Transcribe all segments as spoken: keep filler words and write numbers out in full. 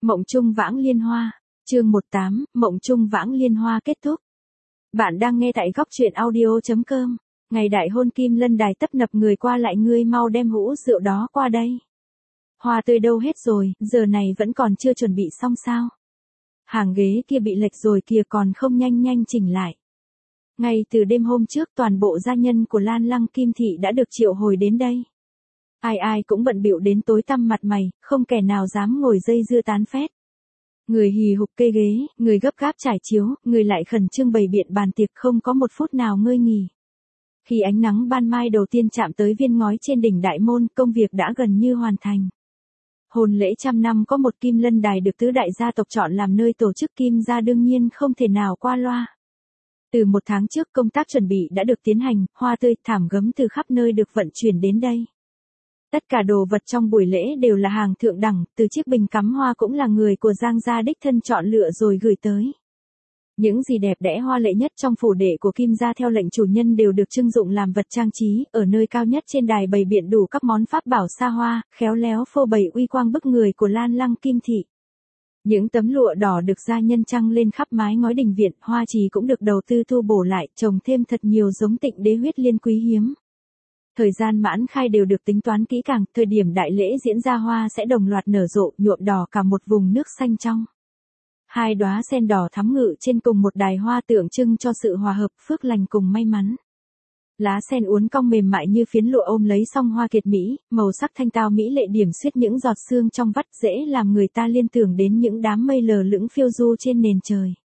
Mộng Chung Vãng Liên Hoa, chương mười tám, Mộng Chung Vãng Liên Hoa kết thúc. Bạn đang nghe tại góc truyện audio.com. Ngày đại hôn Kim Lân Đài tấp nập người qua lại, ngươi mau đem hũ rượu đó qua đây. Hoa tươi đâu hết rồi, giờ này vẫn còn chưa chuẩn bị xong sao? Hàng ghế kia bị lệch rồi kìa, còn không nhanh nhanh chỉnh lại. Ngay từ đêm hôm trước, toàn bộ gia nhân của Lan Lăng Kim Thị đã được triệu hồi đến đây. Ai ai cũng bận bịu đến tối tăm mặt mày, không kẻ nào dám ngồi dây dưa tán phét. Người hì hục kê ghế, người gấp gáp trải chiếu, người lại khẩn trương bày biện bàn tiệc, không có một phút nào ngơi nghỉ. Khi ánh nắng ban mai đầu tiên chạm tới viên ngói trên đỉnh đại môn, công việc đã gần như hoàn thành. Hôn lễ trăm năm có một Kim Lân Đài được tứ đại gia tộc chọn làm nơi tổ chức Kim gia, đương nhiên không thể nào qua loa. Từ một tháng trước, công tác chuẩn bị đã được tiến hành, hoa tươi, thảm gấm từ khắp nơi được vận chuyển đến đây. Tất cả đồ vật trong buổi lễ đều là hàng thượng đẳng, từ chiếc bình cắm hoa cũng là người của Giang gia đích thân chọn lựa rồi gửi tới. Những gì đẹp đẽ hoa lệ nhất trong phủ đệ của Kim gia theo lệnh chủ nhân đều được trưng dụng làm vật trang trí, ở nơi cao nhất trên đài bày biện đủ các món pháp bảo xa hoa, khéo léo phô bày uy quang bức người của Lan Lăng Kim Thị. Những tấm lụa đỏ được gia nhân trăng lên khắp mái ngói đình viện, hoa trì cũng được đầu tư tu bổ lại, trồng thêm thật nhiều giống Tịnh Đế huyết liên quý hiếm. Thời gian mãn khai đều được tính toán kỹ càng, thời điểm đại lễ diễn ra hoa sẽ đồng loạt nở rộ, nhuộm đỏ cả một vùng nước xanh trong. Hai đóa sen đỏ thắm ngự trên cùng một đài hoa tượng trưng cho sự hòa hợp, phước lành cùng may mắn. Lá sen uốn cong mềm mại như phiến lụa ôm lấy song hoa kiệt mỹ, màu sắc thanh tao mỹ lệ điểm xuyết những giọt sương trong vắt, dễ làm người ta liên tưởng đến những đám mây lờ lững phiêu du trên nền trời.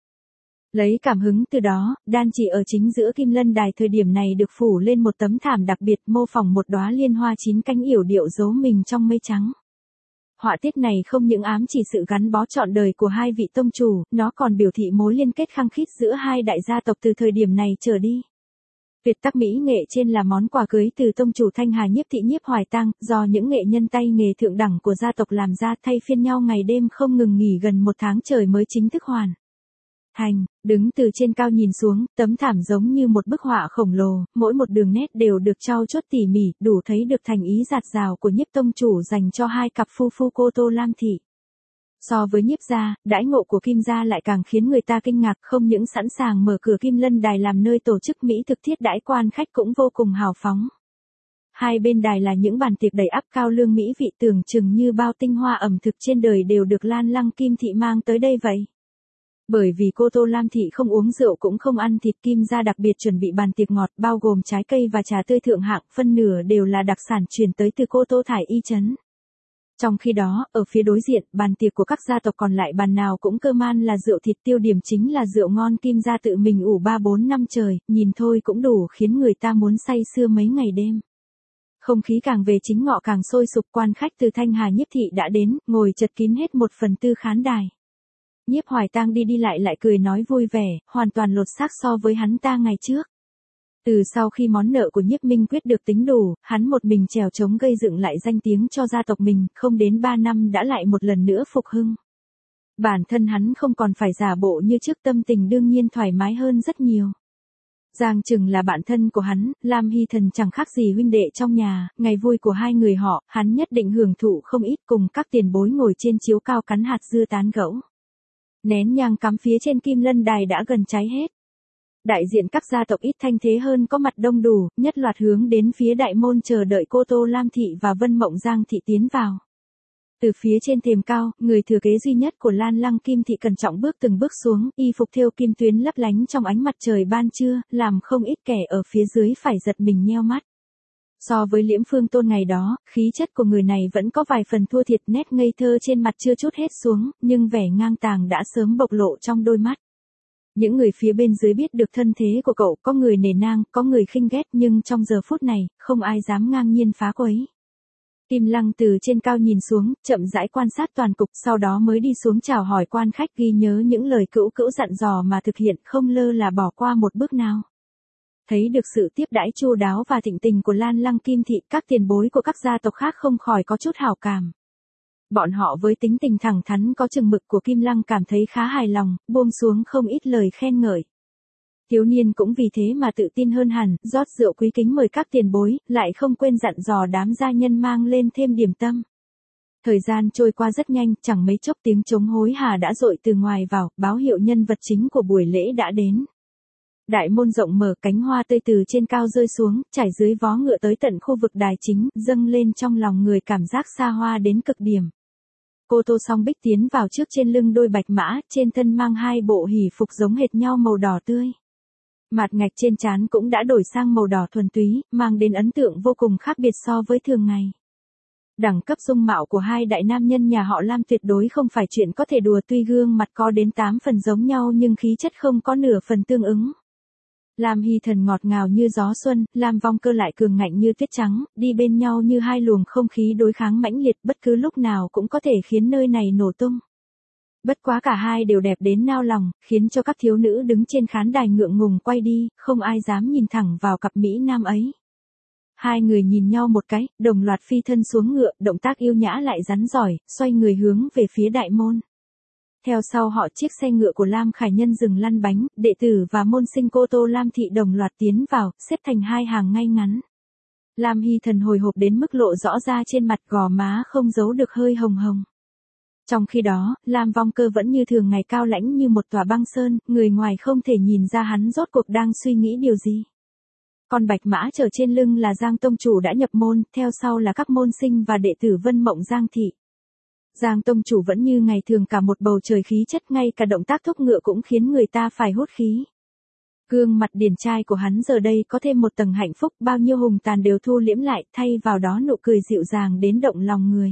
Lấy cảm hứng từ đó, đan chỉ ở chính giữa Kim Lân Đài thời điểm này được phủ lên một tấm thảm đặc biệt, mô phỏng một đóa liên hoa chín cánh yểu điệu giấu mình trong mây trắng. Họa tiết này không những ám chỉ sự gắn bó trọn đời của hai vị tông chủ, nó còn biểu thị mối liên kết khăng khít giữa hai đại gia tộc từ thời điểm này trở đi. Việt tác mỹ nghệ trên là món quà cưới từ tông chủ Thanh Hà Nhiếp Thị Nhiếp Hoài Tang, do những nghệ nhân tay nghề thượng đẳng của gia tộc làm ra, thay phiên nhau ngày đêm không ngừng nghỉ gần một tháng trời mới chính thức hoàn thành. Đứng từ trên cao nhìn xuống, tấm thảm giống như một bức họa khổng lồ, mỗi một đường nét đều được trau chuốt tỉ mỉ, đủ thấy được thành ý dạt dào của Nhiếp tông chủ dành cho hai cặp phu phu Cô Tô Lam Thị. So với Nhiếp gia, đãi ngộ của Kim gia lại càng khiến người ta kinh ngạc, không những sẵn sàng mở cửa Kim Lân Đài làm nơi tổ chức mỹ thực thiết đãi quan khách cũng vô cùng hào phóng. Hai bên đài là những bàn tiệc đầy ắp cao lương mỹ vị, tưởng chừng như bao tinh hoa ẩm thực trên đời đều được Lan Lăng Kim Thị mang tới đây vậy. Bởi vì Cô Tô Lam Thị không uống rượu cũng không ăn thịt, Kim gia đặc biệt chuẩn bị bàn tiệc ngọt bao gồm trái cây và trà tươi thượng hạng, phân nửa đều là đặc sản truyền tới từ Cô Tô Thải Y trấn. Trong khi đó, ở phía đối diện, bàn tiệc của các gia tộc còn lại bàn nào cũng cơ man là rượu thịt, tiêu điểm chính là rượu ngon Kim gia tự mình ủ ba bốn năm trời, nhìn thôi cũng đủ khiến người ta muốn say sưa mấy ngày đêm. Không khí càng về chính ngọ càng sôi sục, quan khách từ Thanh Hà Nhiếp Thị đã đến, ngồi chật kín hết một phần tư khán đài. Nhiếp Hoài Tang đi đi lại lại cười nói vui vẻ, hoàn toàn lột xác so với hắn ta ngày trước. Từ sau khi món nợ của Nhiếp Minh Quyết được tính đủ, hắn một mình trèo trống gây dựng lại danh tiếng cho gia tộc mình, không đến ba năm đã lại một lần nữa phục hưng. Bản thân hắn không còn phải giả bộ như trước, tâm tình đương nhiên thoải mái hơn rất nhiều. Giang Trừng là bạn thân của hắn, Lam Hy Thần chẳng khác gì huynh đệ trong nhà, ngày vui của hai người họ, hắn nhất định hưởng thụ không ít, cùng các tiền bối ngồi trên chiếu cao cắn hạt dưa tán gẫu. Nén nhang cắm phía trên Kim Lân Đài đã gần cháy hết. Đại diện các gia tộc ít thanh thế hơn có mặt đông đủ, nhất loạt hướng đến phía đại môn chờ đợi Cô Tô Lam Thị và Vân Mộng Giang Thị tiến vào. Từ phía trên thềm cao, người thừa kế duy nhất của Lan Lăng Kim Thị cẩn trọng bước từng bước xuống, y phục thêu kim tuyến lấp lánh trong ánh mặt trời ban trưa, làm không ít kẻ ở phía dưới phải giật mình nheo mắt. So với Liễm Phương Tôn ngày đó, khí chất của người này vẫn có vài phần thua thiệt, nét ngây thơ trên mặt chưa trút hết xuống, nhưng vẻ ngang tàng đã sớm bộc lộ trong đôi mắt. Những người phía bên dưới biết được thân thế của cậu, có người nể nang, có người khinh ghét, nhưng trong giờ phút này, không ai dám ngang nhiên phá quấy. Kim Lăng từ trên cao nhìn xuống, chậm rãi quan sát toàn cục, sau đó mới đi xuống chào hỏi quan khách, ghi nhớ những lời cữu cữu dặn dò mà thực hiện, không lơ là bỏ qua một bước nào. Thấy được sự tiếp đãi chu đáo và thịnh tình của Lan Lăng Kim Thị, các tiền bối của các gia tộc khác không khỏi có chút hảo cảm. Bọn họ với tính tình thẳng thắn có chừng mực của Kim Lăng cảm thấy khá hài lòng, buông xuống không ít lời khen ngợi. Thiếu niên cũng vì thế mà tự tin hơn hẳn, rót rượu quý kính mời các tiền bối, lại không quên dặn dò đám gia nhân mang lên thêm điểm tâm. Thời gian trôi qua rất nhanh, chẳng mấy chốc tiếng trống hối hả đã dội từ ngoài vào, báo hiệu nhân vật chính của buổi lễ đã đến. Đại môn rộng mở, cánh hoa tươi từ trên cao rơi xuống, trải dưới vó ngựa tới tận khu vực đài chính, dâng lên trong lòng người cảm giác xa hoa đến cực điểm. Cô Tô Song Bích tiến vào trước trên lưng đôi bạch mã, trên thân mang hai bộ hỷ phục giống hệt nhau màu đỏ tươi. Mặt ngạch trên trán cũng đã đổi sang màu đỏ thuần túy, mang đến ấn tượng vô cùng khác biệt so với thường ngày. Đẳng cấp dung mạo của hai đại nam nhân nhà họ Lam tuyệt đối không phải chuyện có thể đùa, tuy gương mặt có đến tám phần giống nhau nhưng khí chất không có nửa phần tương ứng. Lam Hy Thần ngọt ngào như gió xuân, Lam Vong Cơ lại cường ngạnh như tuyết trắng, đi bên nhau như hai luồng không khí đối kháng mãnh liệt, bất cứ lúc nào cũng có thể khiến nơi này nổ tung. Bất quá cả hai đều đẹp đến nao lòng, khiến cho các thiếu nữ đứng trên khán đài ngượng ngùng quay đi, không ai dám nhìn thẳng vào cặp mỹ nam ấy. Hai người nhìn nhau một cái, đồng loạt phi thân xuống ngựa, động tác yêu nhã lại rắn giỏi, xoay người hướng về phía đại môn. Theo sau họ chiếc xe ngựa của Lam Khải Nhân dừng lăn bánh, đệ tử và môn sinh cô Tô Lam Thị đồng loạt tiến vào, xếp thành hai hàng ngay ngắn. Lam Hy Thần hồi hộp đến mức lộ rõ ra trên mặt, gò má không giấu được hơi hồng hồng. Trong khi đó, Lam Vong Cơ vẫn như thường ngày cao lãnh như một tòa băng sơn, người ngoài không thể nhìn ra hắn rốt cuộc đang suy nghĩ điều gì. Còn bạch mã chở trên lưng là Giang Tông Chủ đã nhập môn, theo sau là các môn sinh và đệ tử Vân Mộng Giang Thị. Giang Tông Chủ vẫn như ngày thường, cả một bầu trời khí chất, ngay cả động tác thúc ngựa cũng khiến người ta phải hút khí. Gương mặt điển trai của hắn giờ đây có thêm một tầng hạnh phúc, bao nhiêu hùng tàn đều thu liễm lại, thay vào đó nụ cười dịu dàng đến động lòng người.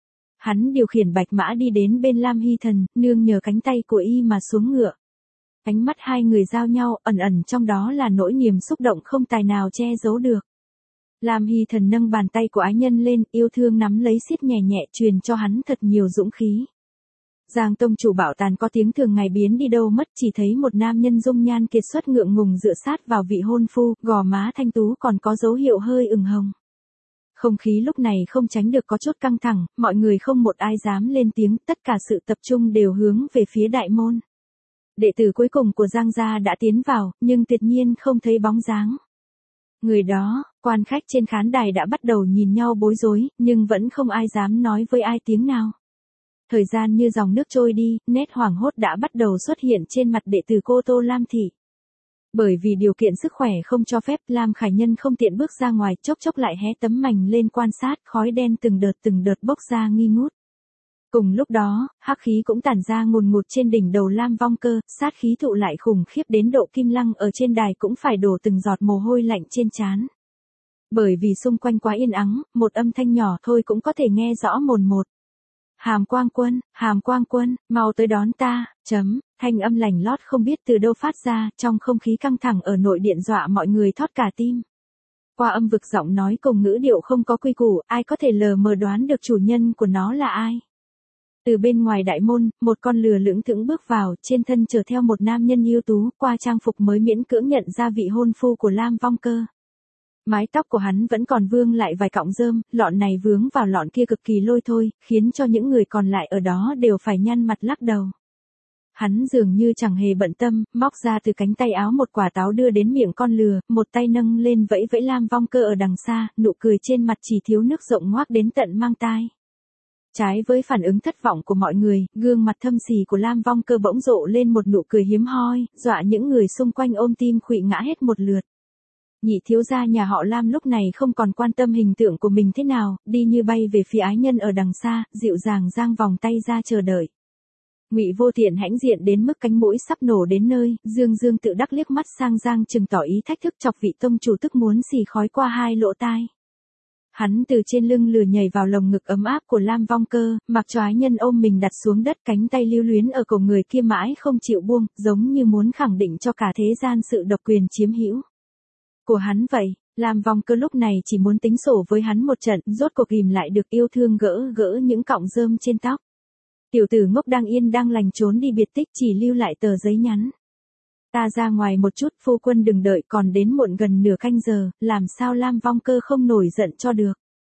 Hắn điều khiển bạch mã đi đến bên Lam Hy Thần, nương nhờ cánh tay của y mà xuống ngựa. Ánh mắt hai người giao nhau, ẩn ẩn trong đó là nỗi niềm xúc động không tài nào che giấu được. Lam Hy Thần nâng bàn tay của ái nhân lên, yêu thương nắm lấy siết nhẹ nhẹ, truyền cho hắn thật nhiều dũng khí. Giang Tông Chủ bảo tàn có tiếng thường ngày biến đi đâu mất, chỉ thấy một nam nhân dung nhan kiệt xuất ngượng ngùng dựa sát vào vị hôn phu, gò má thanh tú còn có dấu hiệu hơi ửng hồng. Không khí lúc này không tránh được có chút căng thẳng, mọi người không một ai dám lên tiếng, tất cả sự tập trung đều hướng về phía đại môn. Đệ tử cuối cùng của Giang gia đã tiến vào, nhưng tuyệt nhiên không thấy bóng dáng. Người đó, quan khách trên khán đài đã bắt đầu nhìn nhau bối rối, nhưng vẫn không ai dám nói với ai tiếng nào. Thời gian như dòng nước trôi đi, nét hoảng hốt đã bắt đầu xuất hiện trên mặt đệ tử cô Tô Lam Thị. Bởi vì điều kiện sức khỏe không cho phép, Lam Khải Nhân không tiện bước ra ngoài, chốc chốc lại hé tấm mành lên quan sát, khói đen từng đợt từng đợt bốc ra nghi ngút. Cùng lúc đó, hắc khí cũng tản ra ngùn ngụt trên đỉnh đầu Lam Vong Cơ, sát khí tụ lại khủng khiếp đến độ Kim Lăng ở trên đài cũng phải đổ từng giọt mồ hôi lạnh trên trán. Bởi vì xung quanh quá yên ắng, một âm thanh nhỏ thôi cũng có thể nghe rõ mồn một. Hàm Quang Quân, Hàm Quang Quân, mau tới đón ta, chấm, thanh âm lành lót không biết từ đâu phát ra, trong không khí căng thẳng ở nội điện dọa mọi người thót cả tim. Qua âm vực giọng nói cùng ngữ điệu không có quy củ, ai có thể lờ mờ đoán được chủ nhân của nó là ai. Từ bên ngoài đại môn, một con lừa lững thững bước vào, trên thân chở theo một nam nhân ưu tú, qua trang phục mới miễn cưỡng nhận ra vị hôn phu của Lam Vong Cơ. Mái tóc của hắn vẫn còn vương lại vài cọng rơm, lọn này vướng vào lọn kia cực kỳ lôi thôi, khiến cho những người còn lại ở đó đều phải nhăn mặt lắc đầu. Hắn dường như chẳng hề bận tâm, móc ra từ cánh tay áo một quả táo đưa đến miệng con lừa, một tay nâng lên vẫy vẫy Lam Vong Cơ ở đằng xa, nụ cười trên mặt chỉ thiếu nước rộng ngoác đến tận mang tai. Trái với phản ứng thất vọng của mọi người, gương mặt thâm sỉ của Lam Vong Cơ bỗng rộ lên một nụ cười hiếm hoi, dọa những người xung quanh ôm tim khuỵu ngã hết một lượt. Nhị thiếu gia nhà họ Lam lúc này không còn quan tâm hình tượng của mình thế nào, đi như bay về phía ái nhân ở đằng xa, dịu dàng giang vòng tay ra chờ đợi. Ngụy Vô Tiện hãnh diện đến mức cánh mũi sắp nổ đến nơi, dương dương tự đắc liếc mắt sang Giang Trừng tỏ ý thách thức, chọc vị tông chủ tức muốn xì khói qua hai lỗ tai. Hắn từ trên lưng lừa nhảy vào lồng ngực ấm áp của Lam Vong Cơ, mặc cho ái nhân ôm mình đặt xuống đất, cánh tay lưu luyến ở cổ người kia mãi không chịu buông, giống như muốn khẳng định cho cả thế gian sự độc quyền chiếm hữu của hắn vậy. Lam Vong Cơ lúc này chỉ muốn tính sổ với hắn một trận, rốt cuộc ghìm lại được yêu thương gỡ gỡ những cọng rơm trên tóc. Tiểu tử ngốc đang yên đang lành trốn đi biệt tích, chỉ lưu lại tờ giấy nhắn. Ta ra ngoài một chút, phu quân đừng đợi, còn đến muộn gần nửa canh giờ, làm sao Lam Vong Cơ không nổi giận cho được.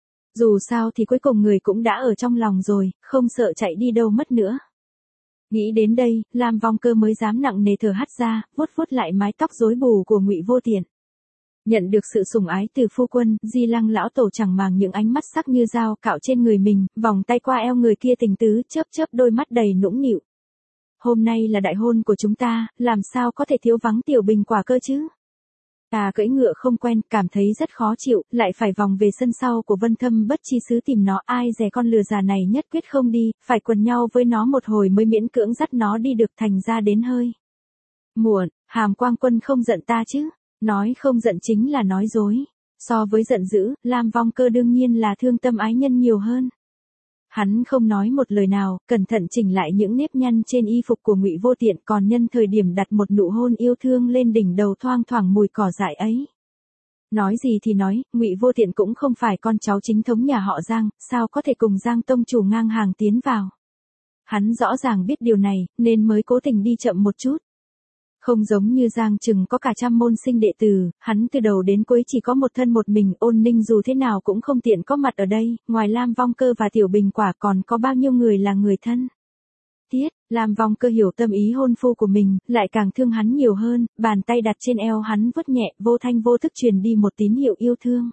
Dù sao thì cuối cùng người cũng đã ở trong lòng rồi, không sợ chạy đi đâu mất nữa. Nghĩ đến đây, Lam Vong Cơ mới dám nặng nề thở hắt ra, vuốt vuốt lại mái tóc rối bù của Ngụy Vô Tiện. Nhận được sự sủng ái từ phu quân, Di Lăng lão tổ chẳng màng những ánh mắt sắc như dao cạo trên người mình, vòng tay qua eo người kia tình tứ, chớp chớp đôi mắt đầy nũng nịu. Hôm nay là đại hôn của chúng ta, làm sao có thể thiếu vắng tiểu bình quả cơ chứ? Ta cưỡi ngựa không quen, cảm thấy rất khó chịu, lại phải vòng về sân sau của Vân Thâm Bất Chi Xứ tìm nó, ai dè con lừa già này nhất quyết không đi, phải quần nhau với nó một hồi mới miễn cưỡng dắt nó đi được, thành ra đến hơi muộn. Hàm Quang Quân không giận ta chứ? Nói không giận chính là nói dối. So với giận dữ, Lam Vong Cơ đương nhiên là thương tâm ái nhân nhiều hơn. Hắn không nói một lời nào, cẩn thận chỉnh lại những nếp nhăn trên y phục của Ngụy Vô Tiện, còn nhân thời điểm đặt một nụ hôn yêu thương lên đỉnh đầu thoang thoảng mùi cỏ dại ấy. Nói gì thì nói, Ngụy Vô Tiện cũng không phải con cháu chính thống nhà họ Giang, sao có thể cùng Giang tông chủ ngang hàng tiến vào. Hắn rõ ràng biết điều này, nên mới cố tình đi chậm một chút. Không giống như Giang Trừng có cả trăm môn sinh đệ tử, hắn từ đầu đến cuối chỉ có một thân một mình, Ôn Ninh dù thế nào cũng không tiện có mặt ở đây, ngoài Lam Vong Cơ và Tiểu Bình Quả còn có bao nhiêu người là người thân. Tiết, Lam Vong Cơ hiểu tâm ý hôn phu của mình, lại càng thương hắn nhiều hơn, bàn tay đặt trên eo hắn vuốt nhẹ, vô thanh vô thức truyền đi một tín hiệu yêu thương.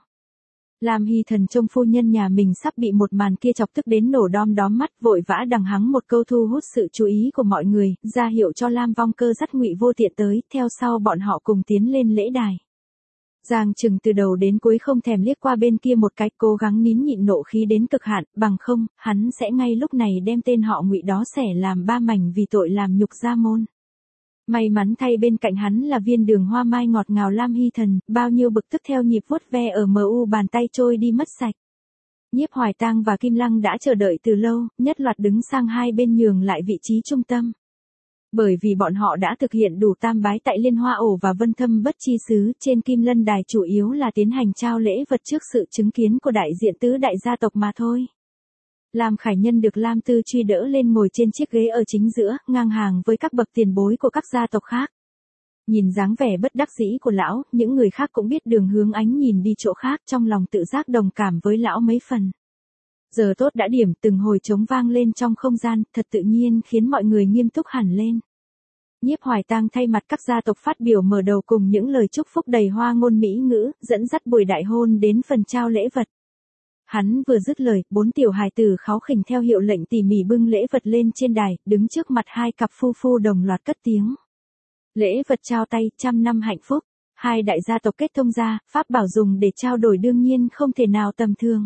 Lam Hy Thần trông phu nhân nhà mình sắp bị một màn kia chọc tức đến nổ đom đóm mắt, vội vã đằng hắng một câu thu hút sự chú ý của mọi người, ra hiệu cho Lam Vong Cơ dắt Ngụy Vô Tiện tới, theo sau bọn họ cùng tiến lên lễ đài. Giang Trừng từ đầu đến cuối không thèm liếc qua bên kia một cái, cố gắng nín nhịn nộ khí đến cực hạn, bằng không, hắn sẽ ngay lúc này đem tên họ Ngụy đó xẻ làm ba mảnh vì tội làm nhục gia môn. May mắn thay bên cạnh hắn là viên đường hoa mai ngọt ngào Lam Hy Thần, bao nhiêu bực tức theo nhịp vuốt ve ở mờ u bàn tay trôi đi mất sạch. Nhiếp Hoài Tang và Kim Lăng đã chờ đợi từ lâu, nhất loạt đứng sang hai bên nhường lại vị trí trung tâm. Bởi vì bọn họ đã thực hiện đủ tam bái tại Liên Hoa Ổ và Vân Thâm Bất Chi Xứ, trên Kim Lân Đài chủ yếu là tiến hành trao lễ vật trước sự chứng kiến của đại diện tứ đại gia tộc mà thôi. Lam Khải Nhân được Lam Tư Truy đỡ lên ngồi trên chiếc ghế ở chính giữa, ngang hàng với các bậc tiền bối của các gia tộc khác. Nhìn dáng vẻ bất đắc dĩ của lão, những người khác cũng biết đường hướng ánh nhìn đi chỗ khác, trong lòng tự giác đồng cảm với lão mấy phần. Giờ tốt đã điểm, từng hồi trống vang lên trong không gian, thật tự nhiên khiến mọi người nghiêm túc hẳn lên. Nhiếp Hoài Tang thay mặt các gia tộc phát biểu mở đầu cùng những lời chúc phúc đầy hoa ngôn mỹ ngữ, dẫn dắt buổi đại hôn đến phần trao lễ vật. Hắn vừa dứt lời, bốn tiểu hài tử kháu khỉnh theo hiệu lệnh tỉ mỉ bưng lễ vật lên trên đài, đứng trước mặt hai cặp phu phu đồng loạt cất tiếng. Lễ vật trao tay, trăm năm hạnh phúc. Hai đại gia tộc kết thông gia, pháp bảo dùng để trao đổi đương nhiên không thể nào tầm thường.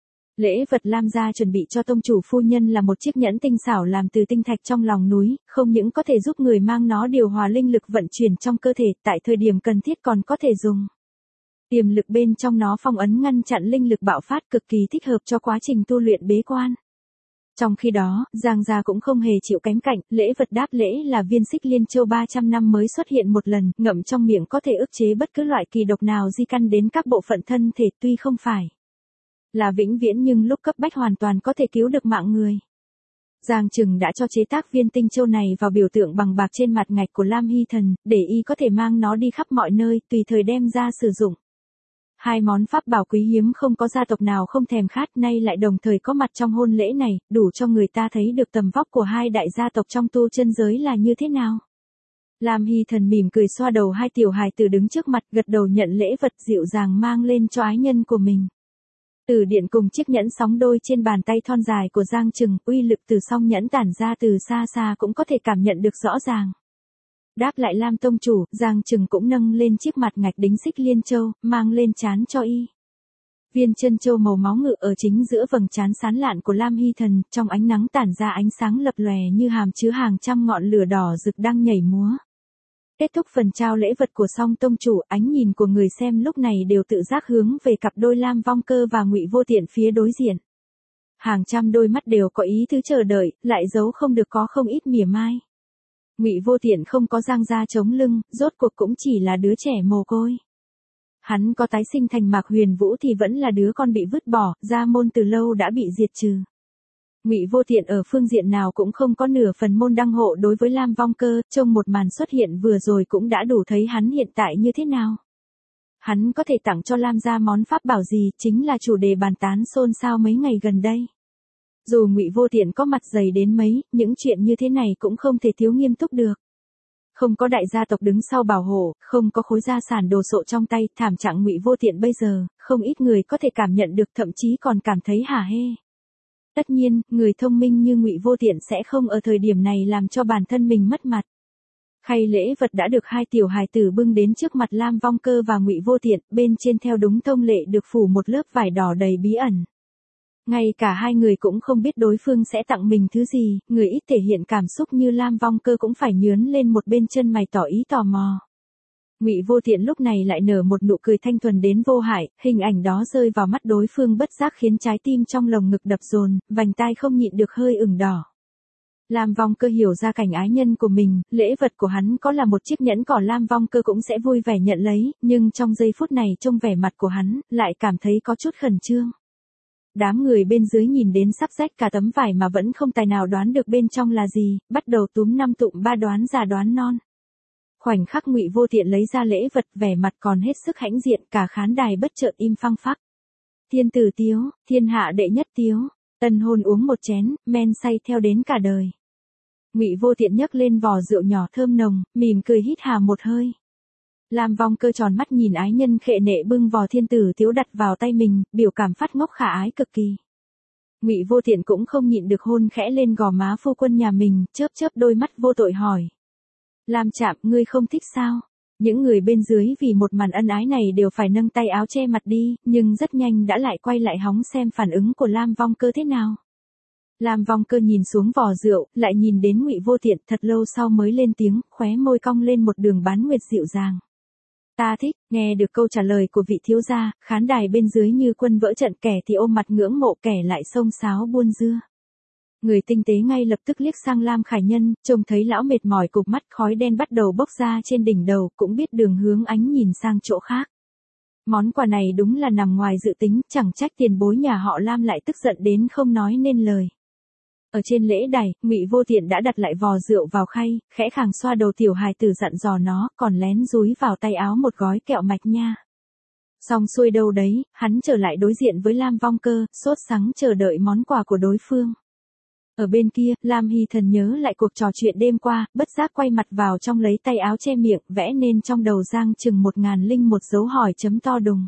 Lễ vật Lam gia chuẩn bị cho tông chủ phu nhân là một chiếc nhẫn tinh xảo làm từ tinh thạch trong lòng núi, không những có thể giúp người mang nó điều hòa linh lực vận chuyển trong cơ thể, tại thời điểm cần thiết còn có thể dùng. Tiềm lực bên trong nó phong ấn ngăn chặn linh lực bạo phát, cực kỳ thích hợp cho quá trình tu luyện bế quan. Trong khi đó, Giang gia cũng không hề chịu kém cạnh, lễ vật đáp lễ là viên xích liên châu ba trăm năm mới xuất hiện một lần, ngậm trong miệng có thể ức chế bất cứ loại kỳ độc nào di căn đến các bộ phận thân thể, tuy không phải là vĩnh viễn nhưng lúc cấp bách hoàn toàn có thể cứu được mạng người. Giang Trừng đã cho chế tác viên tinh châu này vào biểu tượng bằng bạc trên mặt ngạch của Lam Hy Thần, để y có thể mang nó đi khắp mọi nơi, tùy thời đem ra sử dụng. Hai món pháp bảo quý hiếm không có gia tộc nào không thèm khát, nay lại đồng thời có mặt trong hôn lễ này, đủ cho người ta thấy được tầm vóc của hai đại gia tộc trong tu chân giới là như thế nào. Lam Hy Thần mỉm cười xoa đầu hai tiểu hài tử đứng trước mặt, gật đầu nhận lễ vật, dịu dàng mang lên cho ái nhân của mình. Từ điện cùng chiếc nhẫn sóng đôi trên bàn tay thon dài của Giang Trừng, uy lực từ song nhẫn tản ra từ xa xa cũng có thể cảm nhận được rõ ràng. Đáp lại Lam tông chủ, Giang Trừng cũng nâng lên chiếc mặt ngạch đính xích liên châu, mang lên trán cho y. Viên chân châu màu máu ngự ở chính giữa vầng trán sán lạn của Lam Hy Thần, trong ánh nắng tản ra ánh sáng lập lòe như hàm chứa hàng trăm ngọn lửa đỏ rực đang nhảy múa. Kết thúc phần trao lễ vật của song tông chủ, ánh nhìn của người xem lúc này đều tự giác hướng về cặp đôi Lam Vong Cơ và Ngụy Vô Tiện phía đối diện. Hàng trăm đôi mắt đều có ý tứ chờ đợi, lại giấu không được có không ít mỉa mai. Ngụy Vô Tiện không có Giang gia chống lưng, rốt cuộc cũng chỉ là đứa trẻ mồ côi. Hắn có tái sinh thành Mạc Huyền Vũ thì vẫn là đứa con bị vứt bỏ, gia môn từ lâu đã bị diệt trừ. Ngụy Vô Tiện ở phương diện nào cũng không có nửa phần môn đăng hộ đối với Lam Vong Cơ, trong một màn xuất hiện vừa rồi cũng đã đủ thấy hắn hiện tại như thế nào. Hắn có thể tặng cho Lam gia món pháp bảo gì, chính là chủ đề bàn tán xôn xao mấy ngày gần đây. Dù Ngụy Vô Tiện có mặt dày đến mấy, những chuyện như thế này cũng không thể thiếu nghiêm túc được. Không có đại gia tộc đứng sau bảo hộ, không có khối gia sản đồ sộ trong tay, thảm trạng Ngụy Vô Tiện bây giờ, không ít người có thể cảm nhận được, thậm chí còn cảm thấy hả hê. Tất nhiên, người thông minh như Ngụy Vô Tiện sẽ không ở thời điểm này làm cho bản thân mình mất mặt. Khay lễ vật đã được hai tiểu hài tử bưng đến trước mặt Lam Vong Cơ và Ngụy Vô Tiện, bên trên theo đúng thông lệ được phủ một lớp vải đỏ đầy bí ẩn. Ngay cả hai người cũng không biết đối phương sẽ tặng mình thứ gì, người ít thể hiện cảm xúc như Lam Vong Cơ cũng phải nhướn lên một bên chân mày tỏ ý tò mò. Ngụy Vô Tiện lúc này lại nở một nụ cười thanh thuần đến vô hại, hình ảnh đó rơi vào mắt đối phương bất giác khiến trái tim trong lồng ngực đập dồn, vành tai không nhịn được hơi ửng đỏ. Lam Vong Cơ hiểu ra cảnh ái nhân của mình, lễ vật của hắn có là một chiếc nhẫn cỏ, Lam Vong Cơ cũng sẽ vui vẻ nhận lấy, nhưng trong giây phút này trông vẻ mặt của hắn, lại cảm thấy có chút khẩn trương. Đám người bên dưới nhìn đến sắp rách cả tấm vải mà vẫn không tài nào đoán được bên trong là gì, bắt đầu túm năm tụm ba đoán già đoán non. Khoảnh khắc Ngụy Vô Tiện lấy ra lễ vật, vẻ mặt còn hết sức hãnh diện, cả khán đài bất chợt im phăng phắc. Thiên tử tiếu, thiên hạ đệ nhất tiếu, tân hôn uống một chén, men say theo đến cả đời. Ngụy Vô Tiện nhấc lên vò rượu nhỏ thơm nồng, mỉm cười hít hà một hơi. Lam Vong Cơ tròn mắt nhìn ái nhân khệ nệ bưng vò thiên tử tiếu đặt vào tay mình, biểu cảm phát ngốc khả ái cực kỳ. Ngụy Vô Tiện cũng không nhịn được hôn khẽ lên gò má phu quân nhà mình, chớp chớp đôi mắt vô tội hỏi. Lam Trạm, ngươi không thích sao? Những người bên dưới vì một màn ân ái này đều phải nâng tay áo che mặt đi, nhưng rất nhanh đã lại quay lại hóng xem phản ứng của Lam Vong Cơ thế nào. Lam Vong Cơ nhìn xuống vò rượu, lại nhìn đến Ngụy Vô Tiện, thật lâu sau mới lên tiếng, khóe môi cong lên một đường bán nguyệt dịu dàng. Ta thích. Nghe được câu trả lời của vị thiếu gia, khán đài bên dưới như quân vỡ trận, kẻ thì ôm mặt ngưỡng mộ, kẻ lại xông xáo buôn dưa. Người tinh tế ngay lập tức liếc sang Lam Khải Nhân, trông thấy lão mệt mỏi cụp mắt, khói đen bắt đầu bốc ra trên đỉnh đầu, cũng biết đường hướng ánh nhìn sang chỗ khác. Món quà này đúng là nằm ngoài dự tính, chẳng trách tiền bối nhà họ Lam lại tức giận đến không nói nên lời. Ở trên lễ đài, Ngụy Vô Tiện đã đặt lại vò rượu vào khay, khẽ khàng xoa đầu tiểu hài tử dặn dò nó, còn lén dúi vào tay áo một gói kẹo mạch nha. Xong xuôi đâu đấy, hắn trở lại đối diện với Lam Vong Cơ, sốt sắng chờ đợi món quà của đối phương. Ở bên kia, Lam Hy Thần nhớ lại cuộc trò chuyện đêm qua, bất giác quay mặt vào trong lấy tay áo che miệng, vẽ nên trong đầu Giang chừng một ngàn linh một dấu hỏi chấm to đùng.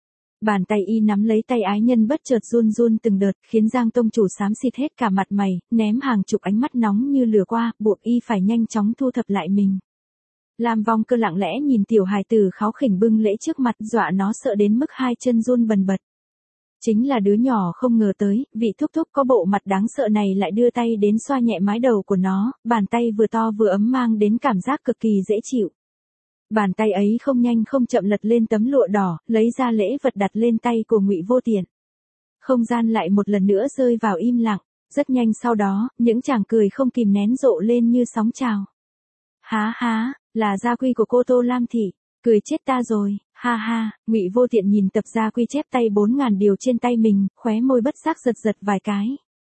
Bàn tay y nắm lấy tay ái nhân bất chợt run run từng đợt, khiến Giang tông chủ xám xịt hết cả mặt mày, ném hàng chục ánh mắt nóng như lửa qua, buộc y phải nhanh chóng thu thập lại mình. Lam Vong Cơ lặng lẽ nhìn tiểu hài tử kháu khỉnh bưng lễ trước mặt, dọa nó sợ đến mức hai chân run bần bật. Chính là đứa nhỏ không ngờ tới, vị thúc thúc có bộ mặt đáng sợ này lại đưa tay đến xoa nhẹ mái đầu của nó, bàn tay vừa to vừa ấm mang đến cảm giác cực kỳ dễ chịu. Bàn tay ấy không nhanh không chậm lật lên tấm lụa đỏ, lấy ra lễ vật đặt lên tay của Ngụy Vô Tiện. Không gian lại một lần nữa rơi vào im lặng, rất nhanh sau đó, những chàng cười không kìm nén rộ lên như sóng trào. Há há, là gia quy của cô Tô Lam Thị, cười chết ta rồi, ha ha. Ngụy Vô Tiện nhìn tập gia quy chép tay bốn ngàn điều trên tay mình, khóe môi bất giác giật giật vài cái.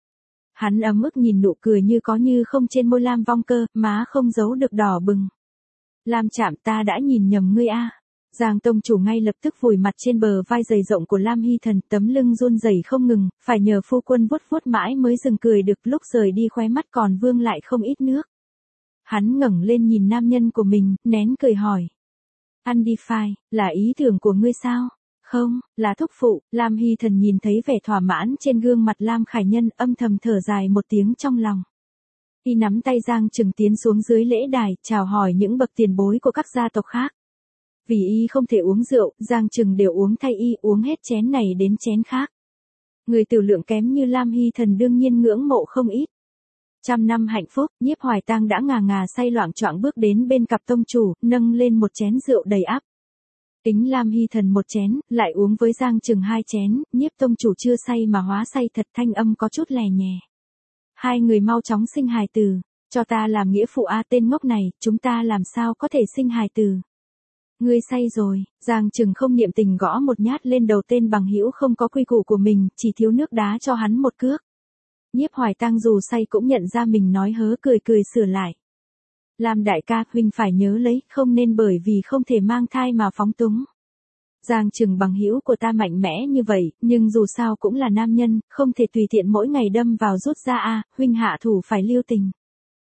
Hắn ấm ức nhìn nụ cười như có như không trên môi Lam Vong Cơ, má không giấu được đỏ bừng. Lam Trạm, ta đã nhìn nhầm ngươi a. Giang tông chủ ngay lập tức vùi mặt trên bờ vai dày rộng của Lam Hy Thần, tấm lưng run rẩy không ngừng, phải nhờ phu quân vuốt vuốt mãi mới dừng cười được, lúc rời đi khóe mắt còn vương lại không ít nước. Hắn ngẩng lên nhìn nam nhân của mình, nén cười hỏi. Undefined, là ý tưởng của ngươi sao? Không, là thúc phụ. Lam Hy Thần nhìn thấy vẻ thỏa mãn trên gương mặt Lam Khải Nhân, âm thầm thở dài một tiếng trong lòng. Y nắm tay Giang Trừng tiến xuống dưới lễ đài, chào hỏi những bậc tiền bối của các gia tộc khác. Vì y không thể uống rượu, Giang Trừng đều uống thay y, uống hết chén này đến chén khác. Người tiểu lượng kém như Lam Hy Thần đương nhiên ngưỡng mộ không ít. Trăm năm hạnh phúc, Nhiếp Hoài Tang đã ngà ngà say loạng choạng bước đến bên cặp tông chủ, nâng lên một chén rượu đầy ắp. Tính Lam Hy Thần một chén, lại uống với Giang Trừng hai chén, Nhiếp tông chủ chưa say mà hóa say thật, thanh âm có chút lè nhè. Hai người mau chóng sinh hài tử, cho ta làm nghĩa phụ a. Tên ngốc này, chúng ta làm sao có thể sinh hài tử. Ngươi say rồi. Giang Trừng không niệm tình gõ một nhát lên đầu tên bằng hữu không có quy củ của mình, chỉ thiếu nước đá cho hắn một cước. Nhiếp Hoài Tang dù say cũng nhận ra mình nói hớ, cười cười sửa lại. Lam đại ca, huynh phải nhớ lấy, không nên bởi vì không thể mang thai mà phóng túng. Giang Trừng bằng hữu của ta mạnh mẽ như vậy, nhưng dù sao cũng là nam nhân, không thể tùy tiện mỗi ngày đâm vào rút ra a. Huynh hạ thủ phải lưu tình.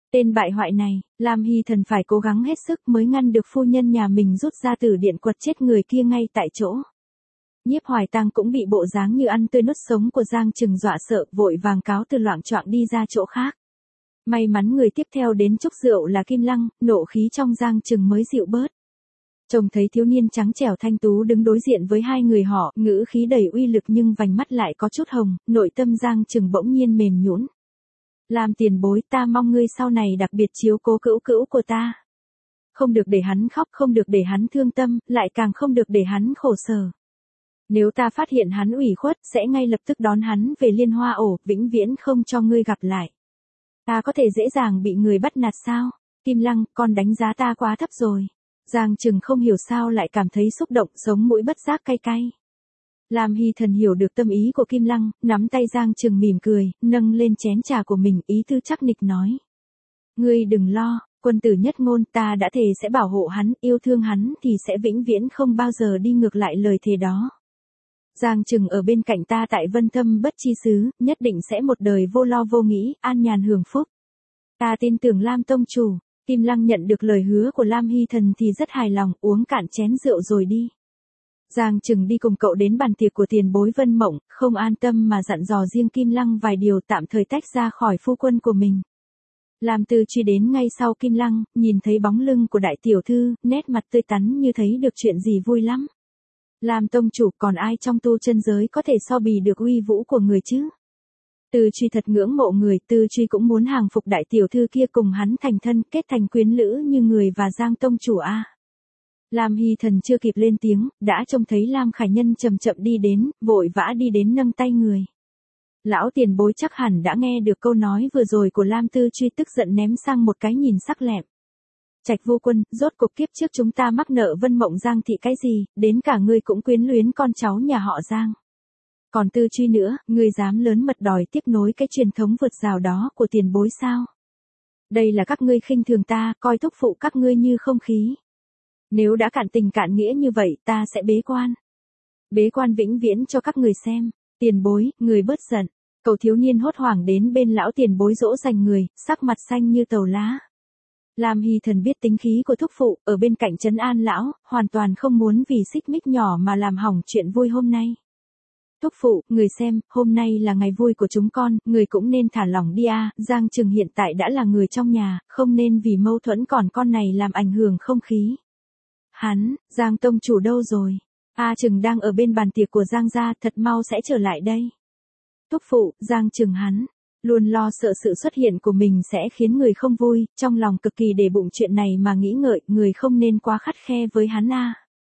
Tên bại hoại này, Lam Hy Thần phải cố gắng hết sức mới ngăn được phu nhân nhà mình rút ra từ điện quật chết người kia ngay tại chỗ. Nhiếp Hoài Tang cũng bị bộ dáng như ăn tươi nuốt sống của Giang Trừng dọa sợ, vội vàng cáo từ loạng choạng đi ra chỗ khác. May mắn người tiếp theo đến chúc rượu là Kim Lăng, nộ khí trong Giang Trừng mới dịu bớt. Trông thấy thiếu niên trắng trẻo thanh tú đứng đối diện với hai người họ, ngữ khí đầy uy lực nhưng vành mắt lại có chút hồng, nội tâm Giang Trừng bỗng nhiên mềm nhũn. Làm tiền bối, ta mong ngươi sau này đặc biệt chiếu cố cữu cữu của ta. Không được để hắn khóc, không được để hắn thương tâm, lại càng không được để hắn khổ sở. Nếu ta phát hiện hắn ủy khuất, sẽ ngay lập tức đón hắn về Liên Hoa ổ, vĩnh viễn không cho ngươi gặp lại. Ta có thể dễ dàng bị người bắt nạt sao? Kim Lăng, con đánh giá ta quá thấp rồi. Giang Trừng không hiểu sao lại cảm thấy xúc động, sống mũi bất giác cay cay. Lam Hy Thần hiểu được tâm ý của Kim Lăng, nắm tay Giang Trừng mỉm cười, nâng lên chén trà của mình, ý tư chắc nịch nói. Ngươi đừng lo, quân tử nhất ngôn, ta đã thề sẽ bảo hộ hắn, yêu thương hắn thì sẽ vĩnh viễn không bao giờ đi ngược lại lời thề đó. Giang Trừng ở bên cạnh ta tại Vân Thâm Bất Chi Xứ, nhất định sẽ một đời vô lo vô nghĩ, an nhàn hưởng phúc. Ta tin tưởng Lam tông chủ. Kim Lăng nhận được lời hứa của Lam Hy Thần thì rất hài lòng, uống cạn chén rượu rồi đi. Giang Trừng đi cùng cậu đến bàn tiệc của tiền bối Vân Mộng, không an tâm mà dặn dò riêng Kim Lăng vài điều, tạm thời tách ra khỏi phu quân của mình. Lam Tư truy đến ngay sau Kim Lăng, nhìn thấy bóng lưng của đại tiểu thư, nét mặt tươi tắn như thấy được chuyện gì vui lắm. Lam tông chủ, còn ai trong tu chân giới có thể so bì được uy vũ của người chứ? Tư truy thật ngưỡng mộ người, Tư truy cũng muốn hàng phục đại tiểu thư kia, cùng hắn thành thân, kết thành quyến lữ như người và Giang tông chủ a. Lam Hy Thần chưa kịp lên tiếng, đã trông thấy Lam Khải Nhân chậm chậm đi đến, vội vã đi đến nâng tay người. Lão tiền bối chắc hẳn đã nghe được câu nói vừa rồi của Lam Tư truy, tức giận ném sang một cái nhìn sắc lẹm. Trạch Vô Quân, rốt cuộc kiếp trước chúng ta mắc nợ Vân Mộng Giang thị cái gì, đến cả ngươi cũng quyến luyến con cháu nhà họ Giang. Còn Tư truy nữa, ngươi dám lớn mật đòi tiếp nối cái truyền thống vượt rào đó của tiền bối sao? Đây là các ngươi khinh thường ta, coi thúc phụ các ngươi như không khí. Nếu đã cạn tình cạn nghĩa như vậy, ta sẽ bế quan. Bế quan vĩnh viễn cho các người xem. Tiền bối, người bớt giận. Cậu thiếu niên hốt hoảng đến bên lão tiền bối dỗ dành người, sắc mặt xanh như tàu lá. Lam Hy Thần biết tính khí của thúc phụ, ở bên cạnh trấn an lão, hoàn toàn không muốn vì xích mích nhỏ mà làm hỏng chuyện vui hôm nay. Thúc phụ, người xem, hôm nay là ngày vui của chúng con, người cũng nên thả lỏng đi a. Giang Trừng hiện tại đã là người trong nhà, không nên vì mâu thuẫn còn con này làm ảnh hưởng không khí. Hắn, Giang tông chủ đâu rồi? A Trừng đang ở bên bàn tiệc của Giang gia, thật mau sẽ trở lại đây. Thúc phụ, Giang Trừng hắn luôn lo sợ sự xuất hiện của mình sẽ khiến người không vui, trong lòng cực kỳ để bụng chuyện này mà nghĩ ngợi, người không nên quá khắt khe với hắn a.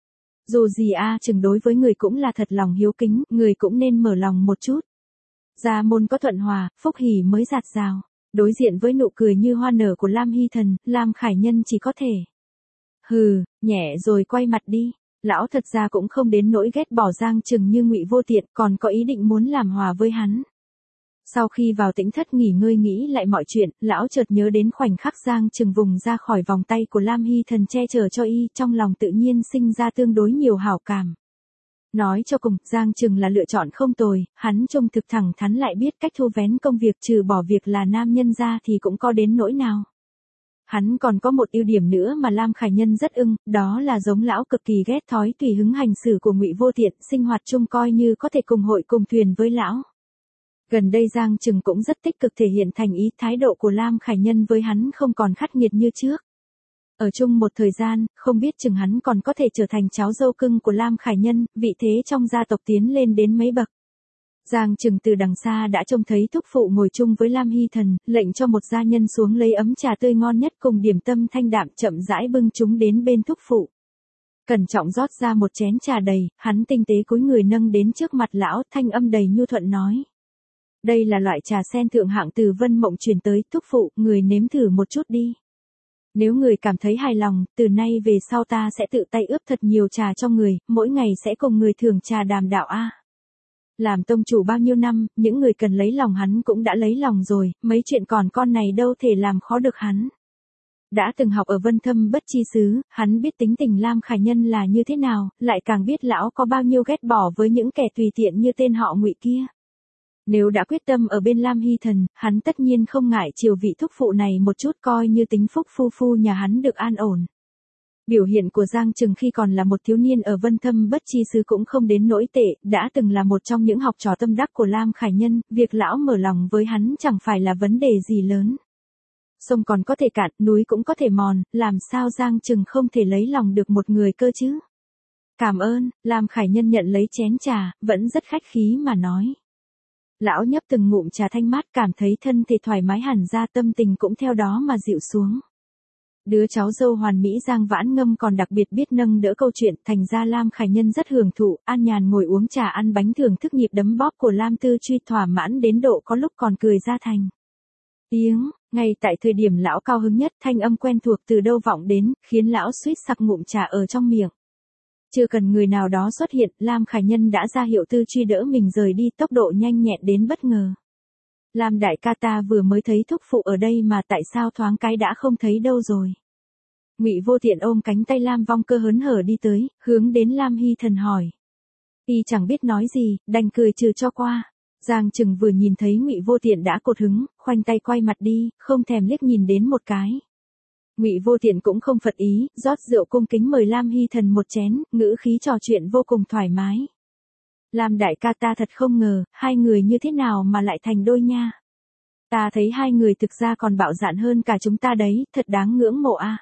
Dù gì A Trừng đối với người cũng là thật lòng hiếu kính, người cũng nên mở lòng một chút. Gia môn có thuận hòa, phúc hỉ mới giạt rào. Đối diện với nụ cười như hoa nở của Lam Hy Thần, Lam Khải Nhân chỉ có thể. Hừ, nhẹ rồi quay mặt đi. Lão thật ra cũng không đến nỗi ghét bỏ Giang Trừng như Ngụy Vô Tiện, còn có ý định muốn làm hòa với hắn. Sau khi vào tĩnh thất nghỉ ngơi nghĩ lại mọi chuyện, lão chợt nhớ đến khoảnh khắc Giang Trừng vùng ra khỏi vòng tay của Lam Hy Thần che chở cho y, trong lòng tự nhiên sinh ra tương đối nhiều hảo cảm. Nói cho cùng, Giang Trừng là lựa chọn không tồi, hắn trông thực thẳng thắn lại biết cách thu vén công việc, trừ bỏ việc là nam nhân ra thì cũng có đến nỗi nào. Hắn còn có một ưu điểm nữa mà Lam Khải Nhân rất ưng, đó là giống lão cực kỳ ghét thói tùy hứng hành xử của Ngụy Vô Tiện, sinh hoạt chung coi như có thể cùng hội cùng thuyền với lão. Gần đây Giang Trừng cũng rất tích cực thể hiện thành ý, thái độ của Lam Khải Nhân với hắn không còn khắc nghiệt như trước. Ở chung một thời gian, không biết chừng hắn còn có thể trở thành cháu dâu cưng của Lam Khải Nhân, vị thế trong gia tộc tiến lên đến mấy bậc. Giang Trừng từ đằng xa đã trông thấy thúc phụ ngồi chung với Lam Hy Thần, lệnh cho một gia nhân xuống lấy ấm trà tươi ngon nhất cùng điểm tâm thanh đạm, chậm rãi bưng chúng đến bên thúc phụ. Cẩn trọng rót ra một chén trà đầy, hắn tinh tế cúi người nâng đến trước mặt lão, thanh âm đầy nhu thuận nói. Đây là loại trà sen thượng hạng từ Vân Mộng truyền tới, thúc phụ, người nếm thử một chút đi. Nếu người cảm thấy hài lòng, từ nay về sau ta sẽ tự tay ướp thật nhiều trà cho người, mỗi ngày sẽ cùng người thưởng trà đàm đạo a. Làm tông chủ bao nhiêu năm, những người cần lấy lòng hắn cũng đã lấy lòng rồi, mấy chuyện còn con này đâu thể làm khó được hắn. Đã từng học ở Vân Thâm Bất Chi Xứ, hắn biết tính tình Lam Khải Nhân là như thế nào, lại càng biết lão có bao nhiêu ghét bỏ với những kẻ tùy tiện như tên họ Ngụy kia. Nếu đã quyết tâm ở bên Lam Hy Thần, hắn tất nhiên không ngại chiều vị thúc phụ này một chút coi như tính phúc phu phu nhà hắn được an ổn. Biểu hiện của Giang Trừng khi còn là một thiếu niên ở Vân Thâm Bất Chi Xứ cũng không đến nỗi tệ, đã từng là một trong những học trò tâm đắc của Lam Khải Nhân, việc lão mở lòng với hắn chẳng phải là vấn đề gì lớn. Sông còn có thể cạn, núi cũng có thể mòn, làm sao Giang Trừng không thể lấy lòng được một người cơ chứ? Cảm ơn, Lam Khải Nhân nhận lấy chén trà, vẫn rất khách khí mà nói. Lão nhấp từng ngụm trà thanh mát, cảm thấy thân thể thoải mái hẳn ra, tâm tình cũng theo đó mà dịu xuống. Đứa cháu dâu hoàn mỹ Giang Vãn Ngâm còn đặc biệt biết nâng đỡ câu chuyện, thành ra Lam Khải Nhân rất hưởng thụ, an nhàn ngồi uống trà ăn bánh, thưởng thức nhịp đấm bóp của Lam Tư Truy, thỏa mãn đến độ có lúc còn cười ra thành tiếng. Ngay tại thời điểm lão cao hứng nhất, thanh âm quen thuộc từ đâu vọng đến, khiến lão suýt sặc ngụm trà ở trong miệng. Chưa cần người nào đó xuất hiện, Lam Khải Nhân đã ra hiệu Tư Truy đỡ mình rời đi, tốc độ nhanh nhẹn đến bất ngờ. Lam đại ca, ta vừa mới thấy thúc phụ ở đây mà tại sao thoáng cái đã không thấy đâu rồi? Ngụy Vô Tiện ôm cánh tay Lam Vong Cơ hớn hở đi tới, hướng đến Lam Hy Thần hỏi. Y chẳng biết nói gì, đành cười trừ cho qua. Giang Trừng vừa nhìn thấy Ngụy Vô Tiện đã cột hứng, khoanh tay quay mặt đi, không thèm liếc nhìn đến một cái. Ngụy Vô Tiện cũng không phật ý, rót rượu cung kính mời Lam Hy Thần một chén, ngữ khí trò chuyện vô cùng thoải mái. Lam đại ca, ta thật không ngờ, hai người như thế nào mà lại thành đôi nha. Ta thấy hai người thực ra còn bạo dạn hơn cả chúng ta đấy, thật đáng ngưỡng mộ a. À.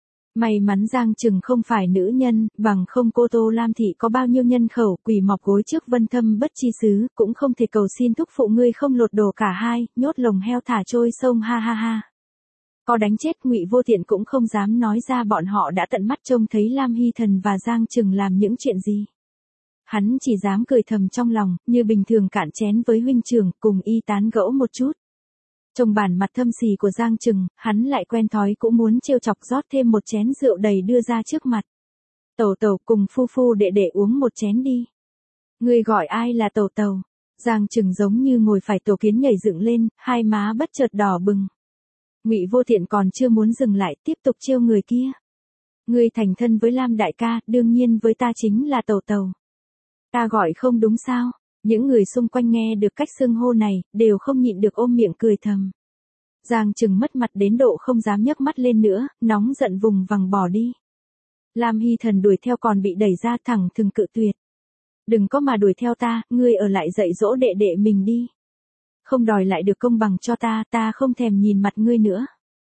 May mắn Giang Trừng không phải nữ nhân, bằng không cô Tô Lam thị có bao nhiêu nhân khẩu, quỳ mọc gối trước Vân Thâm Bất Chi Xứ, cũng không thể cầu xin thúc phụ ngươi không lột đồ cả hai, nhốt lồng heo thả trôi sông, ha ha ha. Có đánh chết Ngụy Vô Tiện cũng không dám nói ra bọn họ đã tận mắt trông thấy Lam Hy Thần và Giang Trừng làm những chuyện gì. Hắn chỉ dám cười thầm trong lòng, như bình thường cạn chén với huynh trưởng, cùng y tán gẫu một chút. Trong bản mặt thâm sỉ của Giang Trừng, hắn lại quen thói cũng muốn trêu chọc, rót thêm một chén rượu đầy đưa ra trước mặt. Tẩu tẩu, cùng phu phu đệ đệ uống một chén đi. Ngươi gọi ai là tẩu tẩu? Giang Trừng giống như ngồi phải tổ kiến nhảy dựng lên, hai má bất chợt đỏ bừng. Ngụy Vô Tiện còn chưa muốn dừng lại, tiếp tục trêu người kia. Ngươi thành thân với Lam đại ca, đương nhiên với ta chính là tẩu tẩu. Ta gọi không đúng sao? Những người xung quanh nghe được cách xưng hô này, đều không nhịn được ôm miệng cười thầm. Giang Trừng mất mặt đến độ không dám nhấc mắt lên nữa, nóng giận vùng vằng bỏ đi. Lam Hy Thần đuổi theo còn bị đẩy ra, thẳng thừng cự tuyệt. Đừng có mà đuổi theo ta, ngươi ở lại dạy dỗ đệ đệ mình đi. Không đòi lại được công bằng cho ta, ta không thèm nhìn mặt ngươi nữa.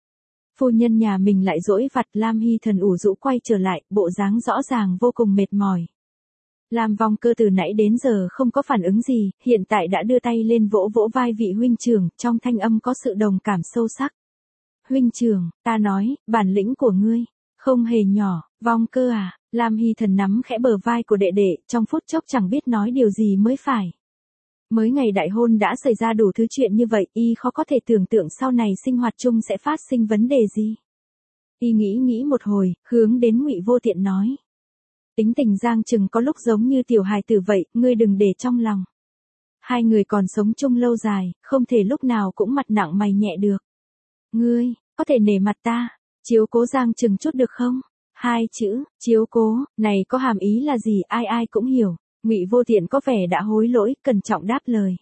Phu nhân nhà mình lại dỗi vặt. Lam Hy Thần ủ rũ quay trở lại, bộ dáng rõ ràng vô cùng mệt mỏi. Lam Vong Cơ từ nãy đến giờ không có phản ứng gì, hiện tại đã đưa tay lên vỗ vỗ vai vị huynh trưởng, trong thanh âm có sự đồng cảm sâu sắc. Huynh trưởng, ta nói, bản lĩnh của ngươi, không hề nhỏ. Vong Cơ à? Lam Hy Thần nắm khẽ bờ vai của đệ đệ, trong phút chốc chẳng biết nói điều gì mới phải. Mới ngày đại hôn đã xảy ra đủ thứ chuyện như vậy, y khó có thể tưởng tượng sau này sinh hoạt chung sẽ phát sinh vấn đề gì. Y nghĩ nghĩ một hồi, hướng đến Ngụy Vô Tiện nói. Tính tình Giang Trừng có lúc giống như tiểu hài tử vậy, ngươi đừng để trong lòng. Hai người còn sống chung lâu dài, không thể lúc nào cũng mặt nặng mày nhẹ được. Ngươi, có thể nể mặt ta, chiếu cố Giang Trừng chút được không? Hai chữ, chiếu cố, này có hàm ý là gì ai ai cũng hiểu. Ngụy Vô Tiện có vẻ đã hối lỗi, cẩn trọng đáp lời.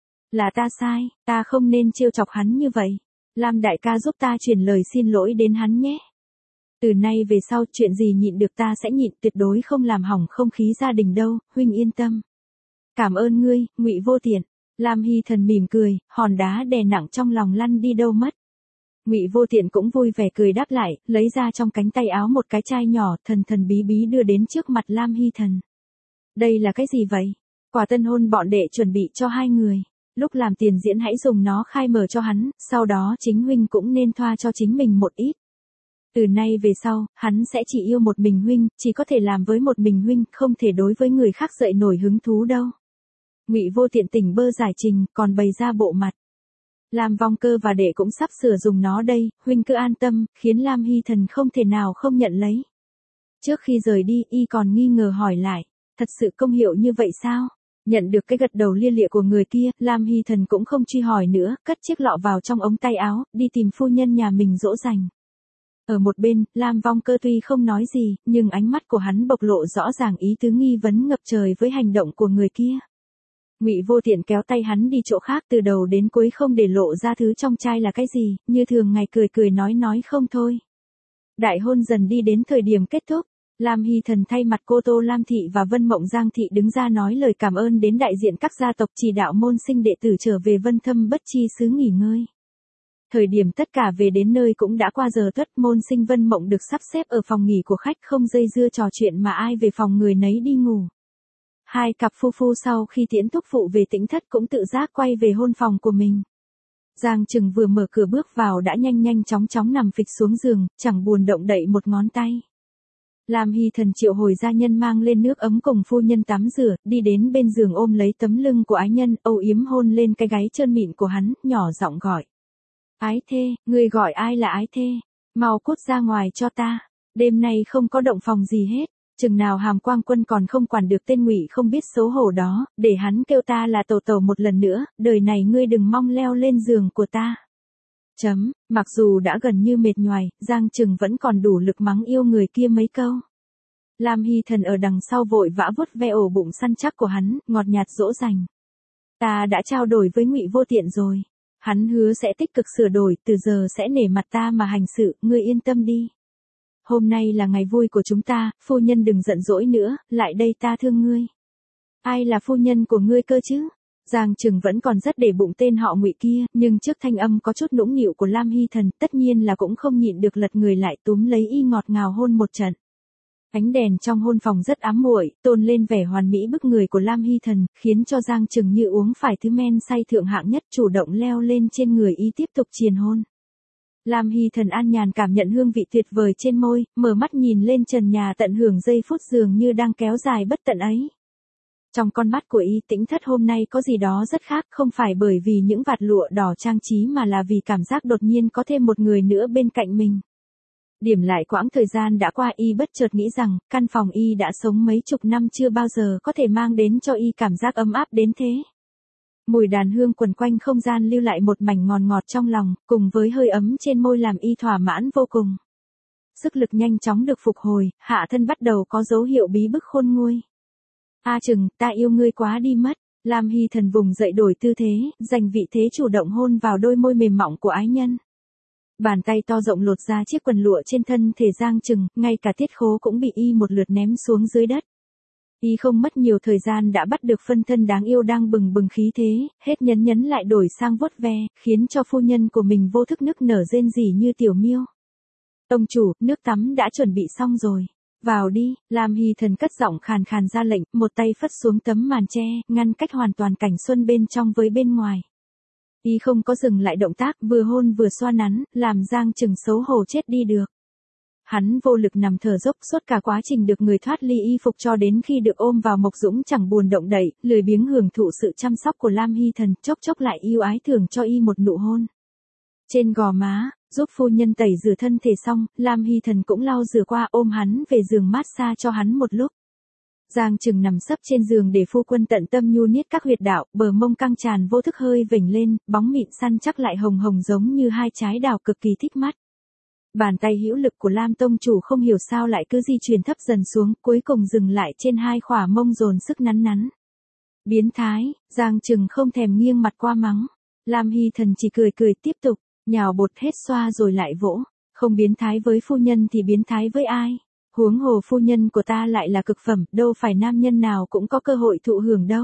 Là ta sai, ta không nên trêu chọc hắn như vậy. Lam đại ca giúp ta truyền lời xin lỗi đến hắn nhé. Từ nay về sau, chuyện gì nhịn được ta sẽ nhịn, tuyệt đối không làm hỏng không khí gia đình đâu, huynh yên tâm. Cảm ơn ngươi, Ngụy Vô Tiện. Lam Hy Thần mỉm cười, hòn đá đè nặng trong lòng lăn đi đâu mất. Ngụy Vô Tiện cũng vui vẻ cười đáp lại, lấy ra trong cánh tay áo một cái chai nhỏ, thần thần bí bí đưa đến trước mặt Lam Hy Thần. Đây là cái gì vậy? Quà tân hôn bọn đệ chuẩn bị cho hai người. Lúc làm tiền diễn hãy dùng nó khai mở cho hắn, sau đó chính huynh cũng nên thoa cho chính mình một ít. Từ nay về sau, hắn sẽ chỉ yêu một mình huynh, chỉ có thể làm với một mình huynh, không thể đối với người khác dậy nổi hứng thú đâu. Ngụy Vô Tiện tỉnh bơ giải trình, còn bày ra bộ mặt. Lam Vong Cơ và đệ cũng sắp sửa dùng nó đây, huynh cứ an tâm, khiến Lam Hy Thần không thể nào không nhận lấy. Trước khi rời đi, y còn nghi ngờ hỏi lại, thật sự công hiệu như vậy sao? Nhận được cái gật đầu lia lịa của người kia, Lam Hy Thần cũng không truy hỏi nữa, cất chiếc lọ vào trong ống tay áo, đi tìm phu nhân nhà mình dỗ dành. Ở một bên, Lam Vong Cơ tuy không nói gì, nhưng ánh mắt của hắn bộc lộ rõ ràng ý tứ nghi vấn ngập trời với hành động của người kia. Ngụy Vô Tiện kéo tay hắn đi chỗ khác, từ đầu đến cuối không để lộ ra thứ trong chai là cái gì, như thường ngày cười cười nói nói không thôi. Đại hôn dần đi đến thời điểm kết thúc, Lam Hy Thần thay mặt cô Tô Lam Thị và Vân Mộng Giang Thị đứng ra nói lời cảm ơn đến đại diện các gia tộc, chỉ đạo môn sinh đệ tử trở về Vân Thâm Bất Chi xứ nghỉ ngơi. Thời điểm tất cả về đến nơi cũng đã qua giờ tuất, môn sinh Vân Mộng được sắp xếp ở phòng nghỉ của khách, không dây dưa trò chuyện mà ai về phòng người nấy đi ngủ. Hai cặp phu phu sau khi tiễn thúc phụ về Tĩnh Thất cũng tự giác quay về hôn phòng của mình. Giang Trừng vừa mở cửa bước vào đã nhanh nhanh chóng chóng nằm phịch xuống giường, chẳng buồn động đậy một ngón tay. Lam Hy Thần triệu hồi gia nhân mang lên nước ấm cùng phu nhân tắm rửa, đi đến bên giường ôm lấy tấm lưng của ái nhân, âu yếm hôn lên cái gáy trơn mịn của hắn, nhỏ giọng gọi. Ái thê, người gọi ai là ái thê? Mau cút ra ngoài cho ta. Đêm nay không có động phòng gì hết. Chừng nào Hàm Quang Quân còn không quản được tên Ngụy không biết xấu hổ đó, để hắn kêu ta là tẩu tẩu một lần nữa, đời này ngươi đừng mong leo lên giường của ta. Chấm, mặc dù đã gần như mệt nhoài, Giang Trừng vẫn còn đủ lực mắng yêu người kia mấy câu. Lam Hy Thần ở đằng sau vội vã vuốt ve ổ bụng săn chắc của hắn, ngọt nhạt dỗ dành. Ta đã trao đổi với Ngụy Vô Tiện rồi. Hắn hứa sẽ tích cực sửa đổi, từ giờ sẽ nể mặt ta mà hành sự, ngươi yên tâm đi. Hôm nay là ngày vui của chúng ta, phu nhân đừng giận dỗi nữa, lại đây ta thương ngươi. Ai là phu nhân của ngươi cơ chứ? Giang Trừng vẫn còn rất để bụng tên họ Ngụy kia, nhưng trước thanh âm có chút nũng nịu của Lam Hy Thần, tất nhiên là cũng không nhịn được lật người lại túm lấy y ngọt ngào hôn một trận. Ánh đèn trong hôn phòng rất ám muội, tôn lên vẻ hoàn mỹ bức người của Lam Hy Thần, khiến cho Giang Trừng như uống phải thứ men say thượng hạng nhất, chủ động leo lên trên người y tiếp tục triền hôn. Lam Hy Thần an nhàn cảm nhận hương vị tuyệt vời trên môi, mở mắt nhìn lên trần nhà tận hưởng giây phút dường như đang kéo dài bất tận ấy. Trong con mắt của y, Tĩnh Thất hôm nay có gì đó rất khác, không phải bởi vì những vạt lụa đỏ trang trí mà là vì cảm giác đột nhiên có thêm một người nữa bên cạnh mình. Điểm lại quãng thời gian đã qua, y bất chợt nghĩ rằng, căn phòng y đã sống mấy chục năm chưa bao giờ có thể mang đến cho y cảm giác ấm áp đến thế. Mùi đàn hương quần quanh không gian lưu lại một mảnh ngọt ngọt trong lòng, cùng với hơi ấm trên môi làm y thỏa mãn vô cùng. Sức lực nhanh chóng được phục hồi, hạ thân bắt đầu có dấu hiệu bí bức khôn nguôi. A Trừng, ta yêu ngươi quá đi mất. Lam Hy Thần vùng dậy đổi tư thế, giành vị thế chủ động hôn vào đôi môi mềm mỏng của ái nhân. Bàn tay to rộng lột ra chiếc quần lụa trên thân thể Giang Trừng, ngay cả Tiết Khố cũng bị y một lượt ném xuống dưới đất. Y không mất nhiều thời gian đã bắt được phân thân đáng yêu đang bừng bừng khí thế, hết nhấn nhấn lại đổi sang vuốt ve, khiến cho phu nhân của mình vô thức nức nở rên rỉ như tiểu miêu. Ông chủ, nước tắm đã chuẩn bị xong rồi. Vào đi, Lam Hy Thần cất giọng khàn khàn ra lệnh, một tay phất xuống tấm màn che, ngăn cách hoàn toàn cảnh xuân bên trong với bên ngoài. Y không có dừng lại động tác, vừa hôn vừa xoa nắn, làm Giang Trừng xấu hổ chết đi được. Hắn vô lực nằm thở dốc, suốt cả quá trình được người thoát ly y phục cho đến khi được ôm vào Mộc Dũng chẳng buồn động đậy, lười biếng hưởng thụ sự chăm sóc của Lam Hy Thần, chốc chốc lại yêu ái thưởng cho y một nụ hôn. Trên gò má, giúp phu nhân tẩy rửa thân thể xong, Lam Hy Thần cũng lau rửa qua, ôm hắn về giường massage cho hắn một lúc. Giang Trừng nằm sấp trên giường để phu quân tận tâm nhu niết các huyệt đạo, bờ mông căng tràn vô thức hơi vểnh lên, bóng mịn săn chắc lại hồng hồng giống như hai trái đào cực kỳ thích mắt. Bàn tay hữu lực của Lam tông chủ không hiểu sao lại cứ di chuyển thấp dần xuống, cuối cùng dừng lại trên hai khỏa mông dồn sức nắn nắn. Biến thái, Giang Trừng không thèm nghiêng mặt qua mắng. Lam Hy Thần chỉ cười cười tiếp tục, nhào bột hết xoa rồi lại vỗ. Không biến thái với phu nhân thì biến thái với ai? Huống hồ phu nhân của ta lại là cực phẩm, đâu phải nam nhân nào cũng có cơ hội thụ hưởng đâu.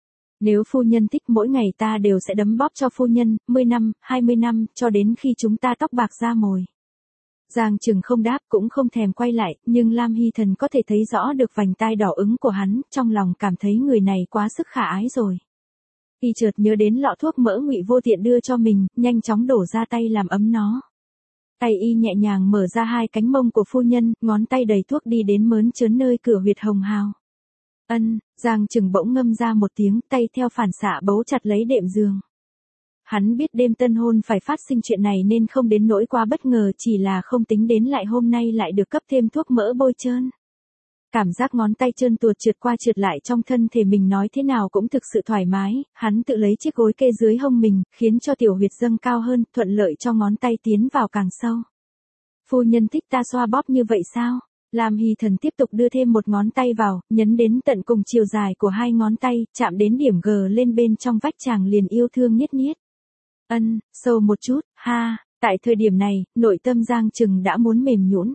Nếu phu nhân thích mỗi ngày ta đều sẽ đấm bóp cho phu nhân, mười năm, hai mươi năm, cho đến khi chúng ta tóc bạc da mồi. Giang Trừng không đáp cũng không thèm quay lại, nhưng Lam Hy Thần có thể thấy rõ được vành tai đỏ ứng của hắn, trong lòng cảm thấy người này quá sức khả ái rồi. Y chợt nhớ đến lọ thuốc mỡ Ngụy Vô Tiện đưa cho mình, nhanh chóng đổ ra tay làm ấm nó. Tay y nhẹ nhàng mở ra hai cánh mông của phu nhân, ngón tay đầy thuốc đi đến mớn trớn nơi cửa huyệt hồng hào. Ân, Giang Trừng bỗng ngâm ra một tiếng, tay theo phản xạ bấu chặt lấy đệm giường. Hắn biết đêm tân hôn phải phát sinh chuyện này nên không đến nỗi quá bất ngờ, chỉ là không tính đến lại hôm nay lại được cấp thêm thuốc mỡ bôi trơn. Cảm giác ngón tay trơn tuột trượt qua trượt lại trong thân thể mình nói thế nào cũng thực sự thoải mái, hắn tự lấy chiếc gối kê dưới hông mình, khiến cho tiểu huyệt dâng cao hơn, thuận lợi cho ngón tay tiến vào càng sâu. Phu nhân thích ta xoa bóp như vậy sao? Lam Hy Thần tiếp tục đưa thêm một ngón tay vào, nhấn đến tận cùng chiều dài của hai ngón tay, chạm đến điểm G lên bên trong vách chàng liền yêu thương niết niết. Ân, sâu một chút, ha, tại thời điểm này, nội tâm Giang Trừng đã muốn mềm nhũn.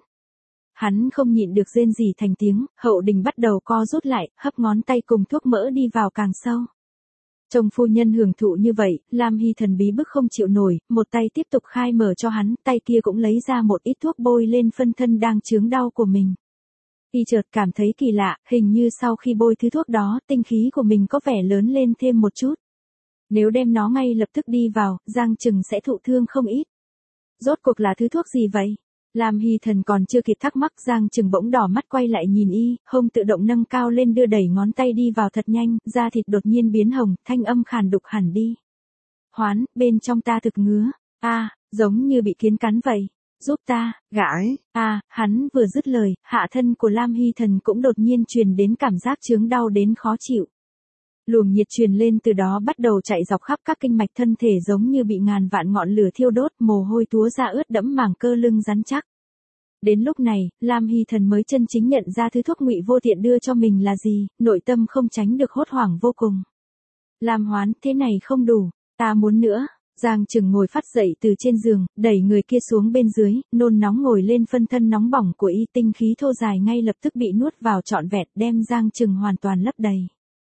Hắn không nhịn được rên rỉ thành tiếng, hậu đình bắt đầu co rút lại, hấp ngón tay cùng thuốc mỡ đi vào càng sâu. Chồng phu nhân hưởng thụ như vậy, Lam Hy Thần bí bức không chịu nổi, một tay tiếp tục khai mở cho hắn, tay kia cũng lấy ra một ít thuốc bôi lên phân thân đang chướng đau của mình. Y chợt cảm thấy kỳ lạ, hình như sau khi bôi thứ thuốc đó, tinh khí của mình có vẻ lớn lên thêm một chút. Nếu đem nó ngay lập tức đi vào, Giang Trừng sẽ thụ thương không ít. Rốt cuộc là thứ thuốc gì vậy? Lam Hy Thần còn chưa kịp thắc mắc, Giang Trừng bỗng đỏ mắt quay lại nhìn y, hông tự động nâng cao lên đưa đẩy ngón tay đi vào thật nhanh, da thịt đột nhiên biến hồng, thanh âm khàn đục hẳn đi. Hoán, bên trong ta thực ngứa, a, à, giống như bị kiến cắn vậy, giúp ta, gãi, a, à, hắn vừa dứt lời, hạ thân của Lam Hy Thần cũng đột nhiên truyền đến cảm giác chướng đau đến khó chịu. Luồng nhiệt truyền lên từ đó bắt đầu chạy dọc khắp các kinh mạch thân thể giống như bị ngàn vạn ngọn lửa thiêu đốt, mồ hôi túa ra ướt đẫm màng cơ lưng rắn chắc. Đến lúc này, Lam Hy Thần mới chân chính nhận ra thứ thuốc Ngụy Vô Tiện đưa cho mình là gì, nội tâm không tránh được hốt hoảng vô cùng. Lam Hoán, thế này không đủ, ta muốn nữa. Giang Trừng ngồi phát dậy từ trên giường, đẩy người kia xuống bên dưới, nôn nóng ngồi lên phân thân nóng bỏng của y, tinh khí thô dài ngay lập tức bị nuốt vào trọn vẹn, đem Giang Trừng hoàn toàn lấp đầy.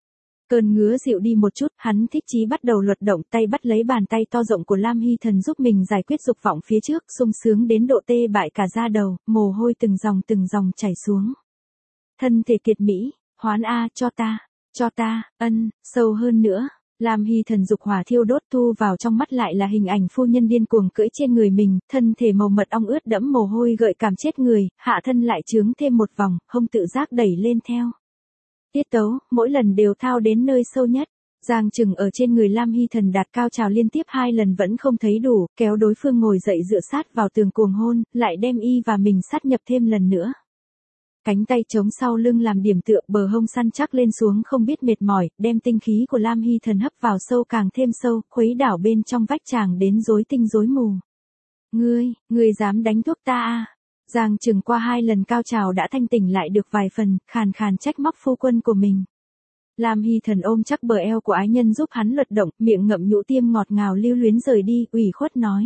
Cơn ngứa dịu đi một chút, hắn thích chí bắt đầu luật động, tay bắt lấy bàn tay to rộng của Lam Hy Thần giúp mình giải quyết dục vọng phía trước, sung sướng đến độ tê bại cả da đầu, mồ hôi từng dòng từng dòng chảy xuống. Thân thể kiệt mỹ, Hoán a, cho ta, cho ta, ân, sâu hơn nữa. Lam Hy Thần dục hỏa thiêu đốt, thu vào trong mắt lại là hình ảnh phu nhân điên cuồng cưỡi trên người mình, thân thể màu mật ong ướt đẫm mồ hôi gợi cảm chết người, hạ thân lại trướng thêm một vòng, không tự giác đẩy lên theo. Tiết tấu, mỗi lần đều thao đến nơi sâu nhất. Giang Trừng ở trên người Lam Hy Thần đạt cao trào liên tiếp hai lần vẫn không thấy đủ, kéo đối phương ngồi dậy dựa sát vào tường cuồng hôn, lại đem y và mình sát nhập thêm lần nữa. Cánh tay chống sau lưng làm điểm tựa, bờ hông săn chắc lên xuống không biết mệt mỏi, đem tinh khí của Lam Hy Thần hấp vào sâu càng thêm sâu, khuấy đảo bên trong vách chàng đến rối tinh rối mù. Ngươi, ngươi dám đánh thuốc ta à? Giang Trừng qua hai lần cao trào đã thanh tỉnh lại được vài phần, khàn khàn trách móc phu quân của mình. Lam Hy Thần ôm chắc bờ eo của ái nhân giúp hắn luật động, miệng ngậm nhũ tiêm ngọt ngào lưu luyến rời đi, ủy khuất nói.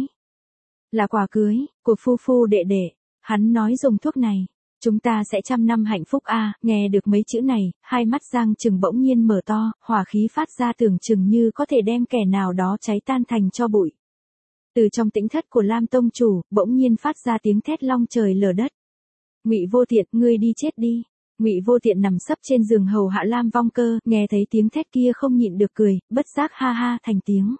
Là quà cưới, của phu phu đệ đệ, hắn nói dùng thuốc này, chúng ta sẽ trăm năm hạnh phúc a. À, nghe được mấy chữ này, hai mắt Giang Trừng bỗng nhiên mở to, hỏa khí phát ra tưởng chừng như có thể đem kẻ nào đó cháy tan thành tro bụi. Từ trong tĩnh thất của Lam tông chủ, bỗng nhiên phát ra tiếng thét long trời lở đất. Ngụy Vô Tiện, ngươi đi chết đi. Ngụy Vô Tiện nằm sấp trên giường hầu hạ Lam Vong Cơ, nghe thấy tiếng thét kia không nhịn được cười, bất giác ha ha thành tiếng.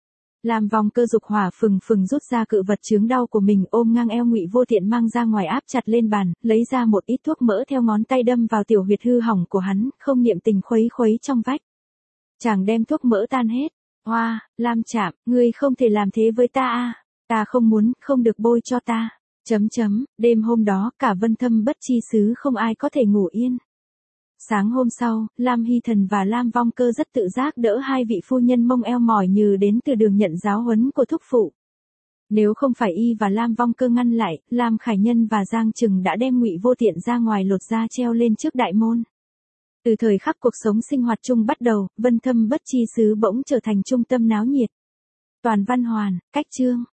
Lam Vong Cơ dục hỏa phừng phừng rút ra cự vật chướng đau của mình, ôm ngang eo Ngụy Vô Tiện mang ra ngoài áp chặt lên bàn, lấy ra một ít thuốc mỡ theo ngón tay đâm vào tiểu huyệt hư hỏng của hắn, không niệm tình khuấy khuấy trong vách. Chàng đem thuốc mỡ tan hết. Hoa, Lam Trạm, ngươi không thể làm thế với ta a, ta không muốn, không được bôi cho ta. Chấm chấm, đêm hôm đó cả Vân Thâm Bất Chi xứ không ai có thể ngủ yên. Sáng hôm sau, Lam Hy Thần và Lam Vong Cơ rất tự giác đỡ hai vị phu nhân mông eo mỏi như đến từ đường nhận giáo huấn của thúc phụ. Nếu không phải y và Lam Vong Cơ ngăn lại, Lam Khải Nhân và Giang Trừng đã đem Ngụy Vô Tiện ra ngoài lột da treo lên trước đại môn. Từ thời khắc cuộc sống sinh hoạt chung bắt đầu, Vân Thâm Bất Chi xứ bỗng trở thành trung tâm náo nhiệt. Toàn văn hoàn, cách chương.